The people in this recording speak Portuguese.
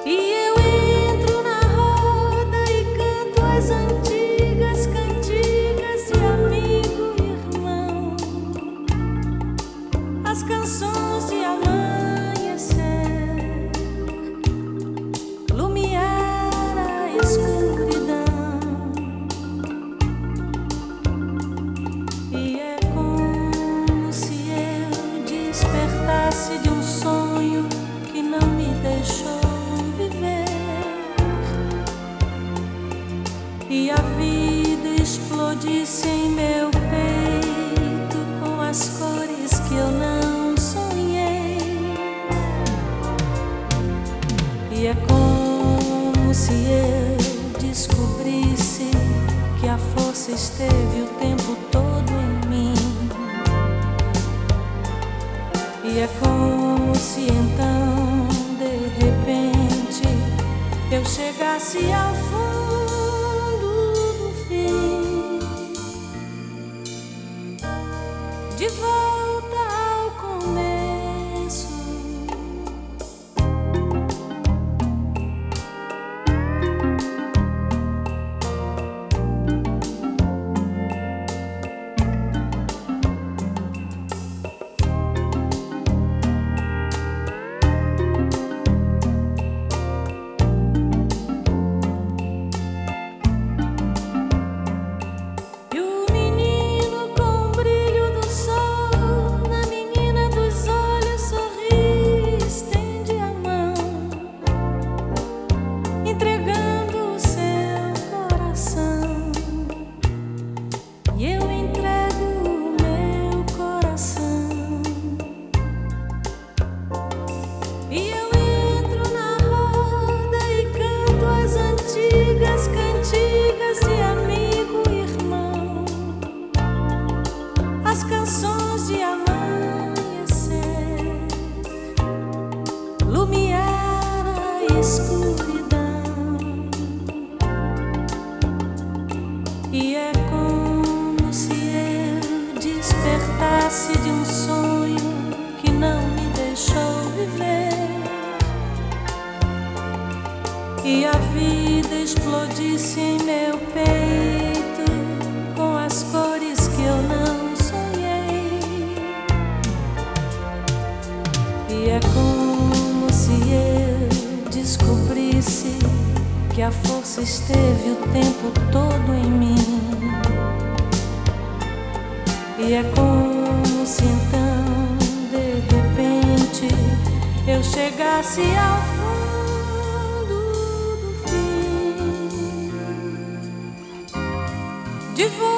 E eu entro na roda e canto as antigas cantigas de amigo e irmão, as canções de amanhecer, lumiar a escuridão. E é como se eu despertasse de um sonho que não me deixou viver, e a vida explodisse em meu peito com as cores que eu não sonhei. E é como se eu descobrisse que a força esteve o tempo todo em mim. E é como se então, de repente, eu chegasse ao fundo do fim, de volta ao começo. Cantigas de amigo e irmão, as canções de amanhecer, lumiar a escuridão. E é como se eu despertasse de um sonho que não me deixou viver, e a vida explodisse em meu peito com as cores que eu não sonhei. E é como se eu descobrisse que a força esteve o tempo todo em mim. E é como se então, de repente, eu chegasse ao fundo do fim, de volta